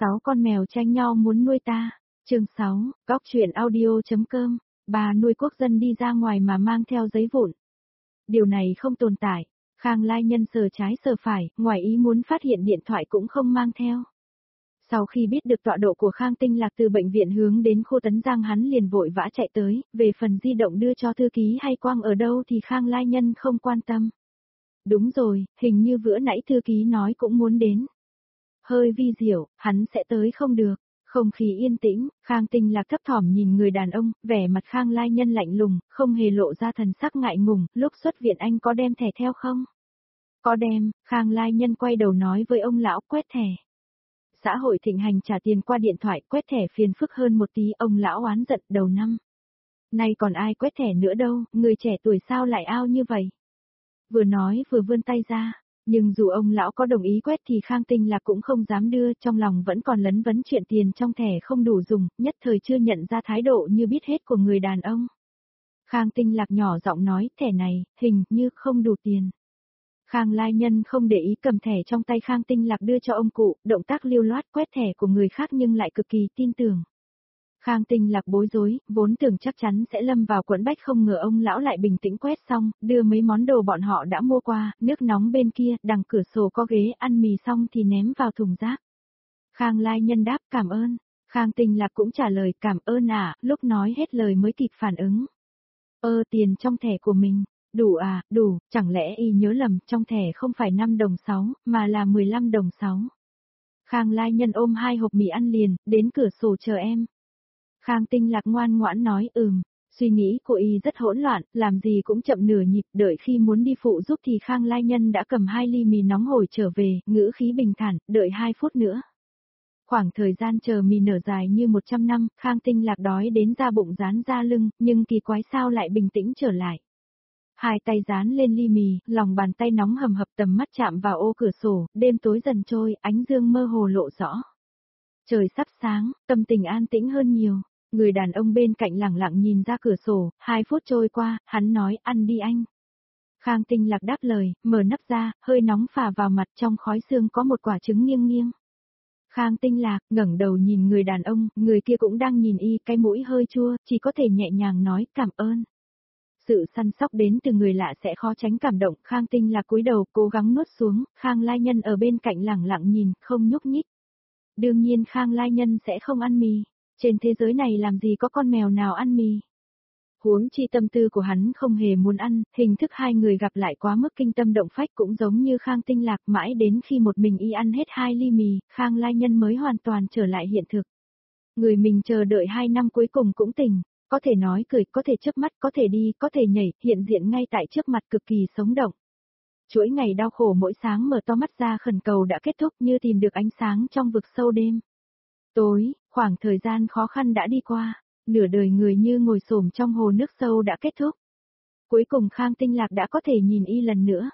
6 con mèo tranh nhau muốn nuôi ta. Chương 6, Góc truyện audio.com. Bà nuôi quốc dân đi ra ngoài mà mang theo giấy vụn. Điều này không tồn tại. Khang Lai Nhân sờ trái sờ phải, ngoài ý muốn phát hiện điện thoại cũng không mang theo. Sau khi biết được tọa độ của Khang Tinh Lạc từ bệnh viện hướng đến khu Tấn Giang, hắn liền vội vã chạy tới, về phần di động đưa cho thư ký hay Quang ở đâu thì Khang Lai Nhân không quan tâm. Đúng rồi, hình như bữa nãy thư ký nói cũng muốn đến. Hơi vi diệu, hắn sẽ tới không được. Không khí yên tĩnh, Khang Tinh Lạc thấp thỏm nhìn người đàn ông, vẻ mặt Khang Lai Nhân lạnh lùng, không hề lộ ra thần sắc ngại ngùng, lúc xuất viện anh có đem thẻ theo không? Có đem, Khang Lai Nhân quay đầu nói với ông lão quét thẻ. Xã hội thịnh hành trả tiền qua điện thoại, quét thẻ phiền phức hơn một tí, ông lão oán giận đầu năm. Nay còn ai quét thẻ nữa đâu, người trẻ tuổi sao lại ao như vậy? Vừa nói vừa vươn tay ra. Nhưng dù ông lão có đồng ý quét thì Khang Tinh Lạc cũng không dám đưa, trong lòng vẫn còn lấn vấn chuyện tiền trong thẻ không đủ dùng, nhất thời chưa nhận ra thái độ như biết hết của người đàn ông. Khang Tinh Lạc nhỏ giọng nói, thẻ này, hình như không đủ tiền. Khang Lai Nhân không để ý, cầm thẻ trong tay Khang Tinh Lạc đưa cho ông cụ, động tác lưu loát quét thẻ của người khác nhưng lại cực kỳ tin tưởng. Khang Tinh Lạc bối rối, vốn tưởng chắc chắn sẽ lâm vào quẫn bách, không ngờ ông lão lại bình tĩnh quét xong, đưa mấy món đồ bọn họ đã mua qua, nước nóng bên kia, đằng cửa sổ có ghế ăn mì xong thì ném vào thùng rác. Khang Lai Nhân đáp cảm ơn, Khang Tinh Lạc cũng trả lời cảm ơn ạ, lúc nói hết lời mới kịp phản ứng. Tiền trong thẻ của mình, đủ à, đủ, chẳng lẽ y nhớ lầm, trong thẻ không phải 5 đồng 6, mà là 15 đồng 6. Khang Lai Nhân ôm 2 hộp mì ăn liền, đến cửa sổ chờ em. Khang Tinh Lạc ngoan ngoãn nói suy nghĩ của y rất hỗn loạn, làm gì cũng chậm nửa nhịp, đợi khi muốn đi phụ giúp thì Khang Lai Nhân đã cầm 2 ly mì nóng hổi trở về, ngữ khí bình thản, đợi 2 phút nữa. Khoảng thời gian chờ mì nở dài như 100 năm, Khang Tinh Lạc đói đến da bụng dán ra lưng, nhưng kỳ quái sao lại bình tĩnh trở lại. Hai tay dán lên ly mì, lòng bàn tay nóng hầm hập, tầm mắt chạm vào ô cửa sổ, đêm tối dần trôi, ánh dương mơ hồ lộ rõ. Trời sắp sáng, tâm tình an tĩnh hơn nhiều. Người đàn ông bên cạnh lẳng lặng nhìn ra cửa sổ, 2 phút trôi qua, hắn nói ăn đi anh. Khang Tinh Lạc đáp lời, mở nắp ra, hơi nóng phả vào mặt, trong khói sương có một quả trứng nghiêng nghiêng. Khang Tinh Lạc ngẩng đầu nhìn người đàn ông, người kia cũng đang nhìn y, cái mũi hơi chua, chỉ có thể nhẹ nhàng nói cảm ơn. Sự săn sóc đến từ người lạ sẽ khó tránh cảm động, Khang Tinh Lạc cúi đầu cố gắng nuốt xuống, Khang Lai Nhân ở bên cạnh lẳng lặng nhìn, không nhúc nhích. Đương nhiên Khang Lai Nhân sẽ không ăn mì. Trên thế giới này làm gì có con mèo nào ăn mì. Huống chi tâm tư của hắn không hề muốn ăn, hình thức hai người gặp lại quá mức kinh tâm động phách, cũng giống như Khang Tinh Lạc, mãi đến khi một mình y ăn hết 2 ly mì, Khang Lai Nhân mới hoàn toàn trở lại hiện thực. Người mình chờ đợi 2 năm cuối cùng cũng tỉnh, có thể nói cười, có thể chớp mắt, có thể đi, có thể nhảy, hiện diện ngay tại trước mặt, cực kỳ sống động. Chuỗi ngày đau khổ mỗi sáng mở to mắt ra khẩn cầu đã kết thúc, như tìm được ánh sáng trong vực sâu đêm. Tối, khoảng thời gian khó khăn đã đi qua, nửa đời người như ngồi xổm trong hồ nước sâu đã kết thúc. Cuối cùng Khang Tinh Lạc đã có thể nhìn y lần nữa.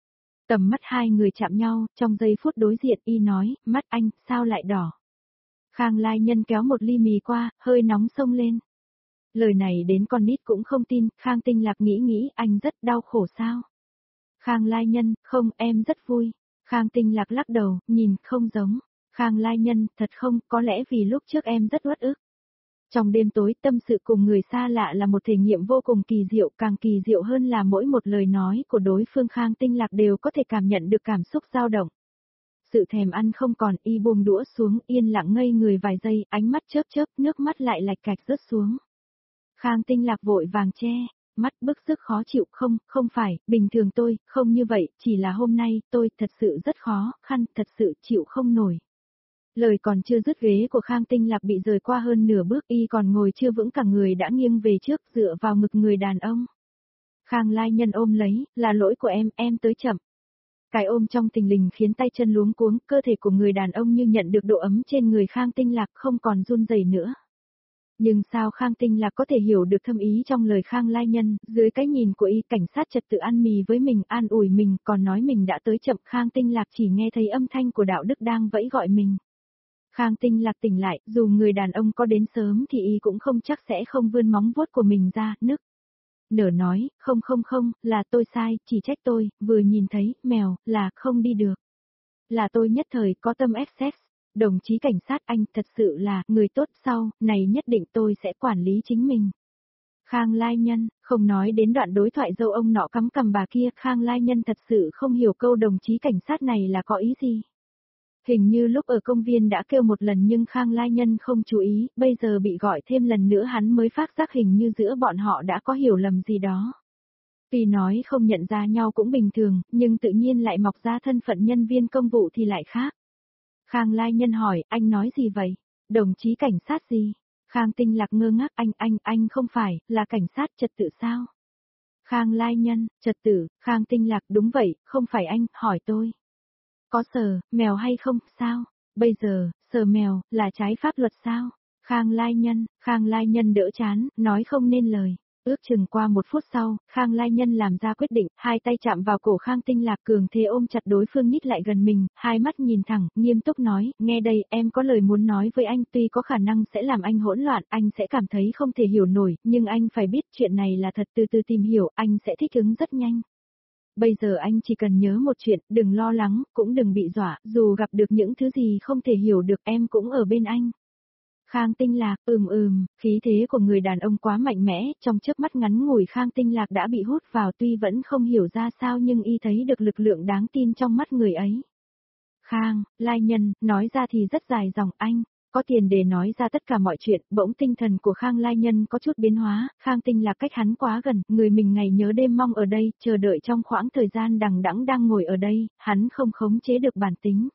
Tầm mắt hai người chạm nhau, trong giây phút đối diện y nói, mắt anh, sao lại đỏ? Khang Lai Nhân kéo một ly mì qua, hơi nóng xông lên. Lời này đến con nít cũng không tin, Khang Tinh Lạc nghĩ anh rất đau khổ sao? Khang Lai Nhân, không, em rất vui. Khang Tinh Lạc lắc đầu, nhìn, không giống. Khang Lai Nhân, thật không, có lẽ vì lúc trước em rất uất ức. Trong đêm tối, tâm sự cùng người xa lạ là một thể nghiệm vô cùng kỳ diệu, càng kỳ diệu hơn là mỗi một lời nói của đối phương Khang Tinh Lạc đều có thể cảm nhận được cảm xúc dao động. Sự thèm ăn không còn, y buông đũa xuống, yên lặng ngây người vài giây, ánh mắt chớp chớp, nước mắt lại lạch cạch rớt xuống. Khang Tinh Lạc vội vàng che, mắt bức sức khó chịu, không phải, bình thường tôi, không như vậy, chỉ là hôm nay, tôi thật sự rất khó khăn, thật sự chịu không nổi. Lời còn chưa dứt, ghế của Khang Tinh Lạc bị rời qua hơn nửa bước, y còn ngồi chưa vững, cả người đã nghiêng về trước, dựa vào ngực người đàn ông. Khang Lai Nhân ôm lấy, là lỗi của em tới chậm. Cái ôm trong tình lình khiến tay chân luống cuống, cơ thể của người đàn ông như nhận được độ ấm trên người Khang Tinh Lạc, không còn run rẩy nữa. Nhưng sao Khang Tinh Lạc có thể hiểu được thâm ý trong lời Khang Lai Nhân, dưới cái nhìn của y, cảnh sát trật tự ăn mì với mình, an ủi mình, còn nói mình đã tới chậm. Khang Tinh Lạc chỉ nghe thấy âm thanh của đạo đức đang vẫy gọi mình. Khang Tinh Lạc tỉnh lại, dù người đàn ông có đến sớm thì y cũng không chắc sẽ không vươn móng vuốt của mình ra, nức nở nói, không, là tôi sai, chỉ trách tôi, vừa nhìn thấy, mèo, là không đi được. Là tôi nhất thời có tâm excess. Đồng chí cảnh sát anh thật sự là người tốt, sau này nhất định tôi sẽ quản lý chính mình. Khang Lai Nhân, không nói đến đoạn đối thoại dâu ông nọ cắm cằm bà kia, Khang Lai Nhân thật sự không hiểu câu đồng chí cảnh sát này là có ý gì. Hình như lúc ở công viên đã kêu một lần nhưng Khang Lai Nhân không chú ý, bây giờ bị gọi thêm lần nữa hắn mới phát giác hình như giữa bọn họ đã có hiểu lầm gì đó. Tuy nói không nhận ra nhau cũng bình thường, nhưng tự nhiên lại mọc ra thân phận nhân viên công vụ thì lại khác. Khang Lai Nhân hỏi, anh nói gì vậy? Đồng chí cảnh sát gì? Khang Tinh Lạc ngơ ngác, anh không phải, là cảnh sát trật tự sao? Khang Lai Nhân, trật tự, Khang Tinh Lạc đúng vậy, không phải anh, hỏi tôi. Có sờ, mèo hay không, sao? Bây giờ, sờ mèo, là trái pháp luật sao? Khang Lai Nhân đỡ chán, nói không nên lời. Ước chừng qua 1 phút sau, Khang Lai Nhân làm ra quyết định, hai tay chạm vào cổ Khang Tinh Lạc cường thế ôm chặt đối phương nhích lại gần mình, hai mắt nhìn thẳng, nghiêm túc nói, nghe đây, em có lời muốn nói với anh, tuy có khả năng sẽ làm anh hỗn loạn, anh sẽ cảm thấy không thể hiểu nổi, nhưng anh phải biết chuyện này là thật, từ từ tìm hiểu, anh sẽ thích ứng rất nhanh. Bây giờ anh chỉ cần nhớ một chuyện, đừng lo lắng, cũng đừng bị dọa, dù gặp được những thứ gì không thể hiểu được em cũng ở bên anh. Khang Tinh Lạc, khí thế của người đàn ông quá mạnh mẽ, trong chớp mắt ngắn ngủi Khang Tinh Lạc đã bị hút vào tuy vẫn không hiểu ra sao nhưng y thấy được lực lượng đáng tin trong mắt người ấy. Khang, Lai Nhân, nói ra thì rất dài dòng anh, có tiền để nói ra tất cả mọi chuyện, bỗng tinh thần của Khang Lai Nhân có chút biến hóa, Khang Tinh Lạc cách hắn quá gần, người mình ngày nhớ đêm mong ở đây, chờ đợi trong khoảng thời gian đằng đẵng đang ngồi ở đây, hắn không khống chế được bản tính.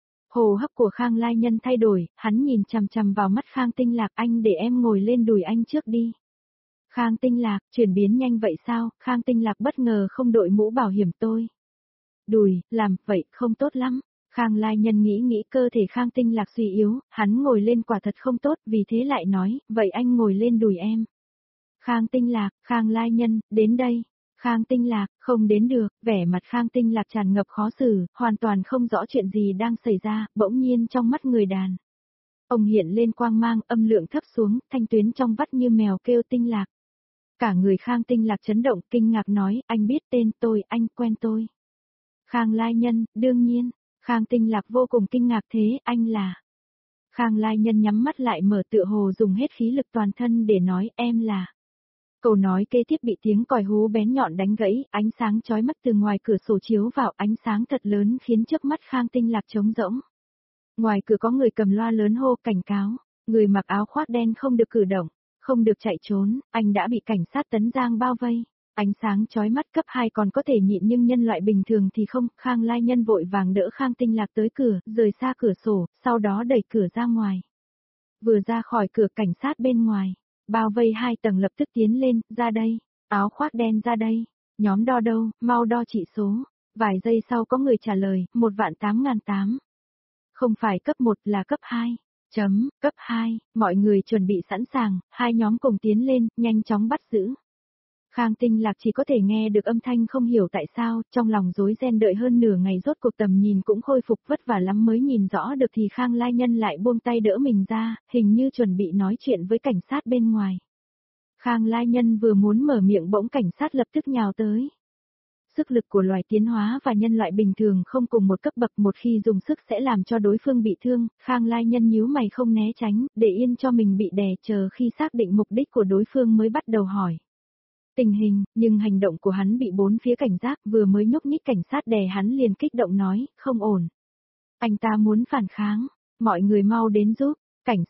Hô hấp của Khang Lai Nhân thay đổi, hắn nhìn chằm chằm vào mắt Khang Tinh Lạc, anh để em ngồi lên đùi anh trước đi. Khang Tinh Lạc, chuyển biến nhanh vậy sao? Khang Tinh Lạc bất ngờ không đội mũ bảo hiểm tôi. Đùi, làm vậy không tốt lắm. Khang Lai Nhân nghĩ cơ thể Khang Tinh Lạc suy yếu, hắn ngồi lên quả thật không tốt, vì thế lại nói, vậy anh ngồi lên đùi em. Khang Tinh Lạc, Khang Lai Nhân, đến đây. Khang Tinh Lạc, không đến được, vẻ mặt Khang Tinh Lạc tràn ngập khó xử, hoàn toàn không rõ chuyện gì đang xảy ra, bỗng nhiên trong mắt người đàn. Ông hiện lên quang mang, âm lượng thấp xuống, thanh tuyến trong vắt như mèo kêu Tinh Lạc. Cả người Khang Tinh Lạc chấn động, kinh ngạc nói, anh biết tên tôi, anh quen tôi. Khang Lai Nhân, đương nhiên. Khang Tinh Lạc vô cùng kinh ngạc, thế, anh là... Khang Lai Nhân nhắm mắt lại mở, tựa hồ dùng hết khí lực toàn thân để nói, em là... Câu nói kế tiếp bị tiếng còi hú bén nhọn đánh gãy, ánh sáng chói mắt từ ngoài cửa sổ chiếu vào, ánh sáng thật lớn khiến trước mắt Khang Tinh Lạc trống rỗng. Ngoài cửa có người cầm loa lớn hô cảnh cáo, người mặc áo khoác đen không được cử động, không được chạy trốn, anh đã bị cảnh sát Tấn Giang bao vây. Ánh sáng chói mắt cấp 2 còn có thể nhịn nhưng nhân loại bình thường thì không, Khang Lai Nhân vội vàng đỡ Khang Tinh Lạc tới cửa, rời xa cửa sổ, sau đó đẩy cửa ra ngoài. Vừa ra khỏi cửa cảnh sát bên ngoài, bao vây 2 tầng lập tức tiến lên, ra đây, áo khoác đen ra đây, nhóm đo đâu, mau đo chỉ số. Vài giây sau có người trả lời, 1.800.800. Không phải cấp 1 là cấp 2. Cấp 2, mọi người chuẩn bị sẵn sàng, 2 nhóm cùng tiến lên, nhanh chóng bắt giữ. Khang Tinh Lạc chỉ có thể nghe được âm thanh không hiểu tại sao, trong lòng rối ren đợi hơn nửa ngày rốt cuộc tầm nhìn cũng khôi phục vất vả lắm mới nhìn rõ được thì Khang Lai Nhân lại buông tay đỡ mình ra, hình như chuẩn bị nói chuyện với cảnh sát bên ngoài. Khang Lai Nhân vừa muốn mở miệng bỗng cảnh sát lập tức nhào tới. Sức lực của loài tiến hóa và nhân loại bình thường không cùng một cấp bậc, một khi dùng sức sẽ làm cho đối phương bị thương, Khang Lai Nhân nhíu mày không né tránh, để yên cho mình bị đè, chờ khi xác định mục đích của đối phương mới bắt đầu hỏi. Tình hình, nhưng hành động của hắn bị bốn phía cảnh giác, vừa mới nhúc nhích cảnh sát đè hắn liền kích động nói, không ổn. Anh ta muốn phản kháng, mọi người mau đến giúp, cảnh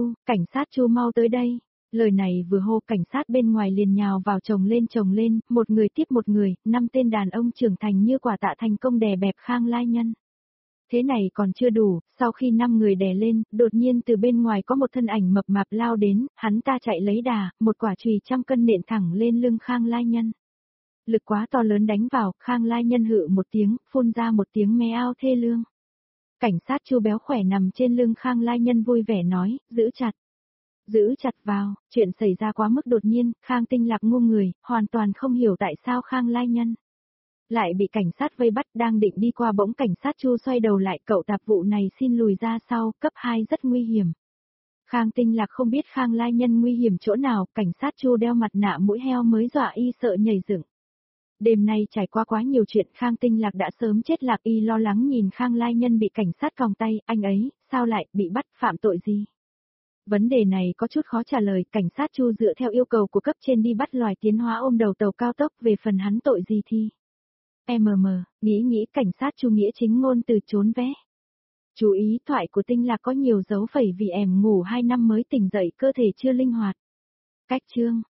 sát Chu mau tới đây. Lời này vừa hô cảnh sát bên ngoài liền nhào vào chồng lên, một người tiếp một người, 5 tên đàn ông trưởng thành như quả tạ thành công đè bẹp Khang Lai Nhân. Thế này còn chưa đủ, sau khi 5 người đè lên, đột nhiên từ bên ngoài có một thân ảnh mập mạp lao đến, hắn ta chạy lấy đà, một quả chùy 100 cân nện thẳng lên lưng Khang Lai Nhân. Lực quá to lớn đánh vào, Khang Lai Nhân hự một tiếng, phun ra một tiếng mé ao thê lương. Cảnh sát Chu béo khỏe nằm trên lưng Khang Lai Nhân vui vẻ nói, giữ chặt vào, chuyện xảy ra quá mức đột nhiên, Khang Tinh Lạc ngu người, hoàn toàn không hiểu tại sao Khang Lai Nhân lại bị cảnh sát vây bắt, đang định đi qua bỗng cảnh sát Chu xoay đầu lại, cậu tạp vụ này xin lùi ra sau, cấp 2 rất nguy hiểm. Khang Tinh Lạc không biết Khang Lai Nhân nguy hiểm chỗ nào, cảnh sát Chu đeo mặt nạ mũi heo mới dọa y sợ nhảy dựng. Đêm nay trải qua quá nhiều chuyện, Khang Tinh Lạc đã sớm chết lạc, y lo lắng nhìn Khang Lai Nhân bị cảnh sát còng tay, anh ấy, sao lại, bị bắt, phạm tội gì? Vấn đề này có chút khó trả lời, cảnh sát Chu dựa theo yêu cầu của cấp trên đi bắt loài tiến hóa ôm đầu tàu cao tốc, về phần hắn tội gì thì... nghĩ cảnh sát Chu nghĩa chính ngôn từ trốn vé. Chú ý thoại của Tinh Lạc có nhiều dấu phẩy vì ẻm ngủ 2 năm mới tỉnh dậy, cơ thể chưa linh hoạt. Cách chương